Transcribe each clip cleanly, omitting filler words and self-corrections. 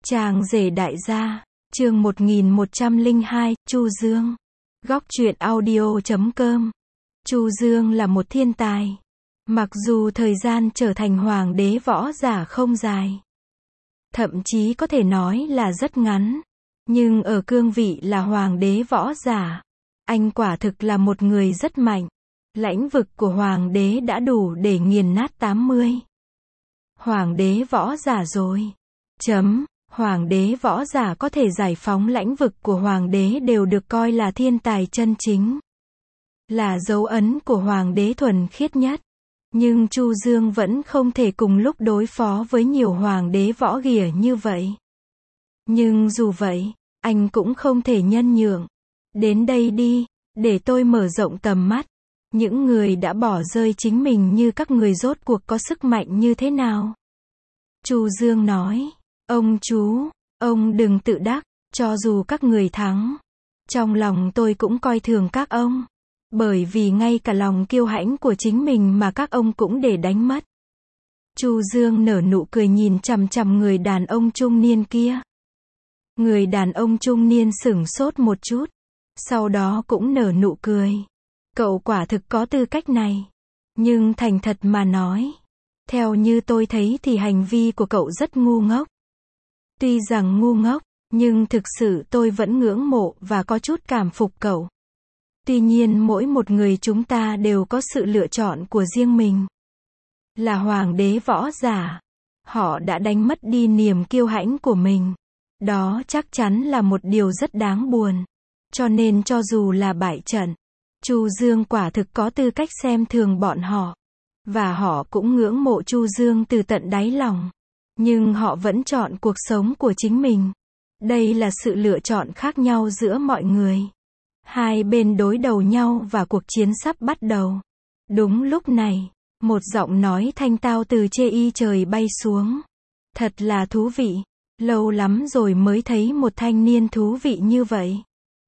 Chàng rể đại gia, chương 1102, Chu Dương. Góc truyện audio.com. Chu Dương là một thiên tài. Mặc dù thời gian trở thành hoàng đế võ giả không dài, thậm chí có thể nói là rất ngắn, nhưng ở cương vị là hoàng đế võ giả, anh quả thực là một người rất mạnh. Lãnh vực của hoàng đế đã đủ để nghiền nát 80 hoàng đế võ giả rồi. Hoàng đế võ giả có thể giải phóng lãnh vực của hoàng đế đều được coi là thiên tài chân chính, là dấu ấn của hoàng đế thuần khiết nhất. Nhưng Chu Dương vẫn không thể cùng lúc đối phó với nhiều hoàng đế võ ghìa như vậy. Nhưng dù vậy, anh cũng không thể nhân nhượng. Đến đây đi, để tôi mở rộng tầm mắt. Những người đã bỏ rơi chính mình như các người rốt cuộc có sức mạnh như thế nào? Chu Dương nói, ông chú, ông đừng tự đắc, cho dù các người thắng, trong lòng tôi cũng coi thường các ông. Bởi vì ngay cả lòng kiêu hãnh của chính mình mà các ông cũng để đánh mất. Chu Dương nở nụ cười nhìn chằm chằm người đàn ông trung niên kia. Người đàn ông trung niên sửng sốt một chút, sau đó cũng nở nụ cười. Cậu quả thực có tư cách này. Nhưng thành thật mà nói, theo như tôi thấy thì hành vi của cậu rất ngu ngốc. Tuy rằng ngu ngốc, nhưng thực sự tôi vẫn ngưỡng mộ và có chút cảm phục cậu. Tuy nhiên mỗi một người chúng ta đều có sự lựa chọn của riêng mình. Là hoàng đế võ giả, họ đã đánh mất đi niềm kiêu hãnh của mình. Đó chắc chắn là một điều rất đáng buồn. Cho nên cho dù là bại trận, Chu Dương quả thực có tư cách xem thường bọn họ. Và họ cũng ngưỡng mộ Chu Dương từ tận đáy lòng. Nhưng họ vẫn chọn cuộc sống của chính mình. Đây là sự lựa chọn khác nhau giữa mọi người. Hai bên đối đầu nhau và cuộc chiến sắp bắt đầu. Đúng lúc này, một giọng nói thanh tao từ trên trời bay xuống. Thật là thú vị. Lâu lắm rồi mới thấy một thanh niên thú vị như vậy.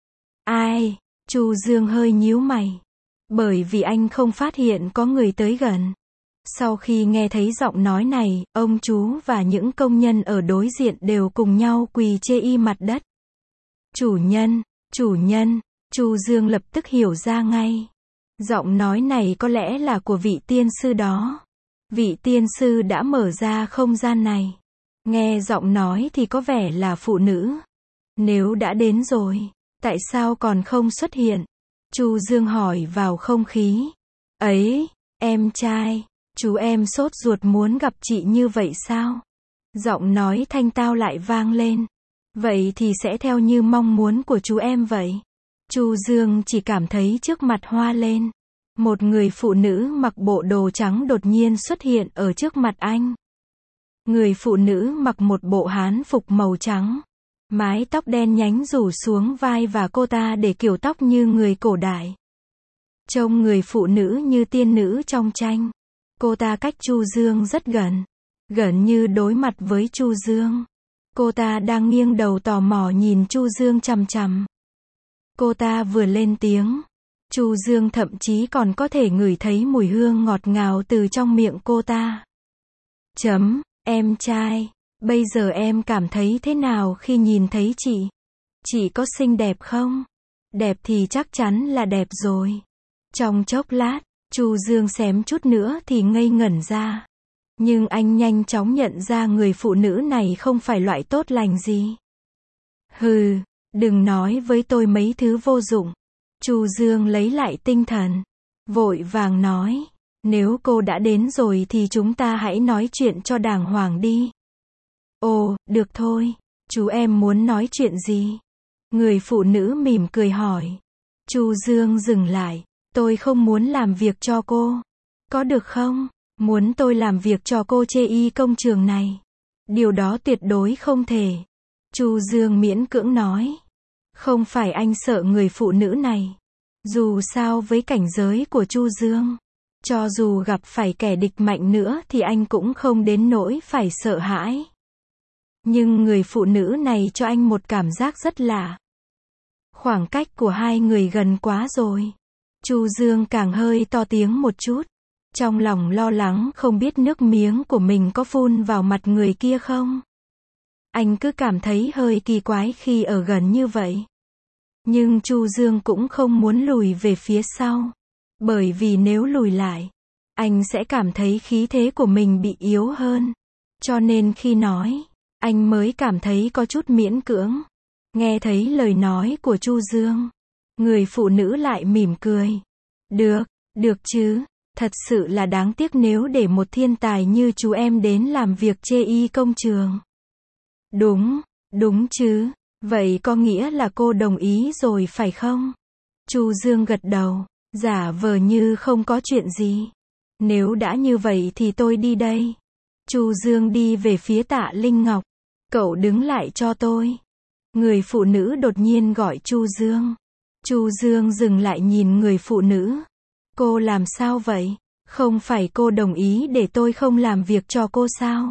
Ai? Chu Dương hơi nhíu mày. Bởi vì anh không phát hiện có người tới gần. Sau khi nghe thấy giọng nói này, ông chú và những công nhân ở đối diện đều cùng nhau quỳ trên mặt đất. Chủ nhân, chủ nhân. Chu Dương lập tức hiểu ra ngay. Giọng nói này có lẽ là của vị tiên sư đó. Vị tiên sư đã mở ra không gian này. Nghe giọng nói thì có vẻ là phụ nữ. Nếu đã đến rồi, tại sao còn không xuất hiện? Chu Dương hỏi vào không khí. Ấy, em trai, chú em sốt ruột muốn gặp chị như vậy sao? Giọng nói thanh tao lại vang lên. Vậy thì sẽ theo như mong muốn của chú em vậy. Chu Dương chỉ cảm thấy trước mặt hoa lên. Một người phụ nữ mặc bộ đồ trắng đột nhiên xuất hiện ở trước mặt anh. Người phụ nữ mặc một bộ hán phục màu trắng. Mái tóc đen nhánh rủ xuống vai và cô ta để kiểu tóc như người cổ đại. Trông người phụ nữ như tiên nữ trong tranh. Cô ta cách Chu Dương rất gần. Gần như đối mặt với Chu Dương. Cô ta đang nghiêng đầu tò mò nhìn Chu Dương chằm chằm. Cô ta vừa lên tiếng, Chu Dương thậm chí còn có thể ngửi thấy mùi hương ngọt ngào từ trong miệng cô ta. Em trai, bây giờ em cảm thấy thế nào khi nhìn thấy chị? Chị có xinh đẹp không? Đẹp thì chắc chắn là đẹp rồi. Trong chốc lát, Chu Dương xém chút nữa thì ngây ngẩn ra. Nhưng anh nhanh chóng nhận ra người phụ nữ này không phải loại tốt lành gì. Hừ. Đừng nói với tôi mấy thứ vô dụng. Chu Dương lấy lại tinh thần. Vội vàng nói. Nếu cô đã đến rồi thì chúng ta hãy nói chuyện cho đàng hoàng đi. Ồ, được thôi. Chú em muốn nói chuyện gì? Người phụ nữ mỉm cười hỏi. Chu Dương dừng lại. Tôi không muốn làm việc cho cô. Có được không? Muốn tôi làm việc cho cô chê công trường này? Điều đó tuyệt đối không thể. Chu Dương miễn cưỡng nói. Không phải anh sợ người phụ nữ này. Dù sao với cảnh giới của Chu Dương, cho dù gặp phải kẻ địch mạnh nữa thì anh cũng không đến nỗi phải sợ hãi. Nhưng người phụ nữ này cho anh một cảm giác rất lạ. Khoảng cách của hai người gần quá rồi. Chu Dương càng hơi to tiếng một chút. Trong lòng lo lắng không biết nước miếng của mình có phun vào mặt người kia không. Anh cứ cảm thấy hơi kỳ quái khi ở gần như vậy. Nhưng Chu Dương cũng không muốn lùi về phía sau. Bởi vì nếu lùi lại, anh sẽ cảm thấy khí thế của mình bị yếu hơn. Cho nên khi nói, anh mới cảm thấy có chút miễn cưỡng. Nghe thấy lời nói của Chu Dương, người phụ nữ lại mỉm cười. Được, được chứ. Thật sự là đáng tiếc nếu để một thiên tài như chú em đến làm việc chê y công trường. Đúng, đúng chứ. Vậy có nghĩa là cô đồng ý rồi phải không? Chu Dương gật đầu, giả vờ như không có chuyện gì. Nếu đã như vậy thì tôi đi đây. Chu Dương đi về phía Tạ Linh Ngọc. Cậu đứng lại cho tôi. Người phụ nữ đột nhiên gọi Chu Dương. Chu Dương dừng lại nhìn người phụ nữ. Cô làm sao vậy? Không phải cô đồng ý để tôi không làm việc cho cô sao?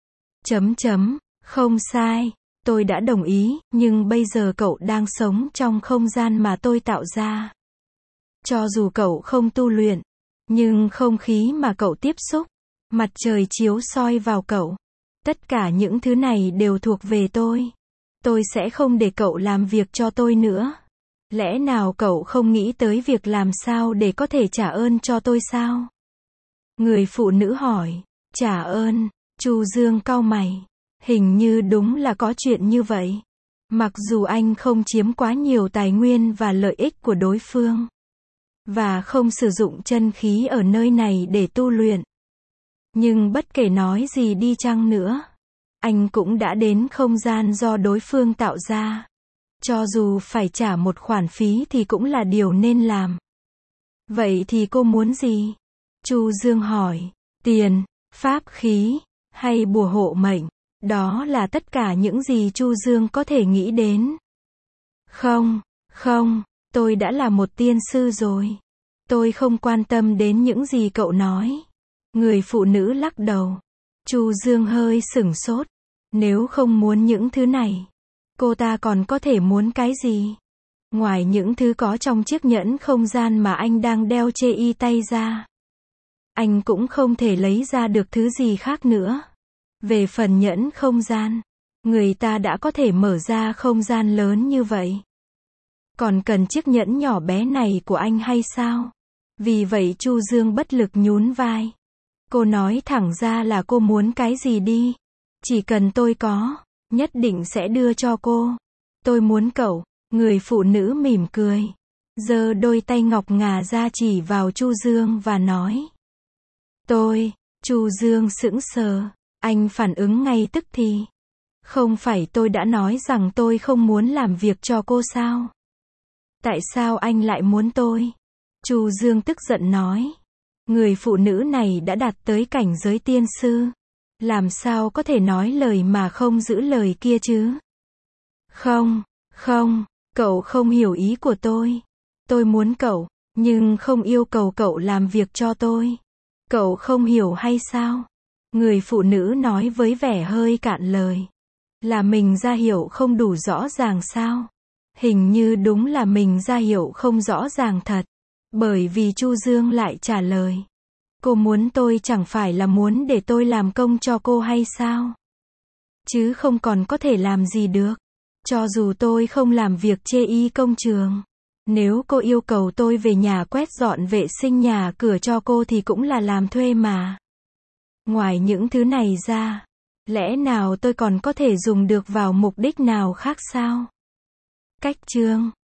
Không sai. Tôi đã đồng ý, nhưng bây giờ cậu đang sống trong không gian mà tôi tạo ra. Cho dù cậu không tu luyện, nhưng không khí mà cậu tiếp xúc, mặt trời chiếu soi vào cậu, tất cả những thứ này đều thuộc về tôi. Tôi sẽ không để cậu làm việc cho tôi nữa. Lẽ nào cậu không nghĩ tới việc làm sao để có thể trả ơn cho tôi sao? Người phụ nữ hỏi. Trả ơn? Chu Dương cau mày. Hình như đúng là có chuyện như vậy. Mặc dù anh không chiếm quá nhiều tài nguyên và lợi ích của đối phương, và không sử dụng chân khí ở nơi này để tu luyện. Nhưng bất kể nói gì đi chăng nữa, anh cũng đã đến không gian do đối phương tạo ra. Cho dù phải trả một khoản phí thì cũng là điều nên làm. Vậy thì cô muốn gì? Chu Dương hỏi. Tiền, pháp khí, hay bùa hộ mệnh? Đó là tất cả những gì Chu Dương có thể nghĩ đến. Không, tôi đã là một tiên sư rồi. Tôi không quan tâm đến những gì cậu nói. Người phụ nữ lắc đầu. Chu Dương hơi sửng sốt. Nếu không muốn những thứ này, cô ta còn có thể muốn cái gì? Ngoài những thứ có trong chiếc nhẫn không gian mà anh đang đeo chê y tay ra, anh cũng không thể lấy ra được thứ gì khác nữa. Về phần nhẫn không gian, người ta đã có thể mở ra không gian lớn như vậy. Còn cần chiếc nhẫn nhỏ bé này của anh hay sao? Vì vậy Chu Dương bất lực nhún vai. Cô nói thẳng ra là cô muốn cái gì đi. Chỉ cần tôi có, nhất định sẽ đưa cho cô. Tôi muốn cậu. Người phụ nữ mỉm cười, giơ đôi tay ngọc ngà ra chỉ vào Chu Dương và nói. Chu Dương sững sờ. Anh phản ứng ngay tức thì. Không phải tôi đã nói rằng tôi không muốn làm việc cho cô sao? Tại sao anh lại muốn tôi? Chu Dương tức giận nói. Người phụ nữ này đã đạt tới cảnh giới tiên sư. Làm sao có thể nói lời mà không giữ lời kia chứ? Không, cậu không hiểu ý của tôi. Tôi muốn cậu, nhưng không yêu cầu cậu làm việc cho tôi. Cậu không hiểu hay sao? Người phụ nữ nói với vẻ hơi cạn lời. Là mình ra hiệu không đủ rõ ràng sao? Hình như đúng là mình ra hiệu không rõ ràng thật. Bởi vì Chu Dương lại trả lời. Cô muốn tôi chẳng phải là muốn để tôi làm công cho cô hay sao? Chứ không còn có thể làm gì được. Cho dù tôi không làm việc chê y công trường. Nếu cô yêu cầu tôi về nhà quét dọn vệ sinh nhà cửa cho cô thì cũng là làm thuê mà. Ngoài những thứ này ra, lẽ nào tôi còn có thể dùng được vào mục đích nào khác sao? Cách chương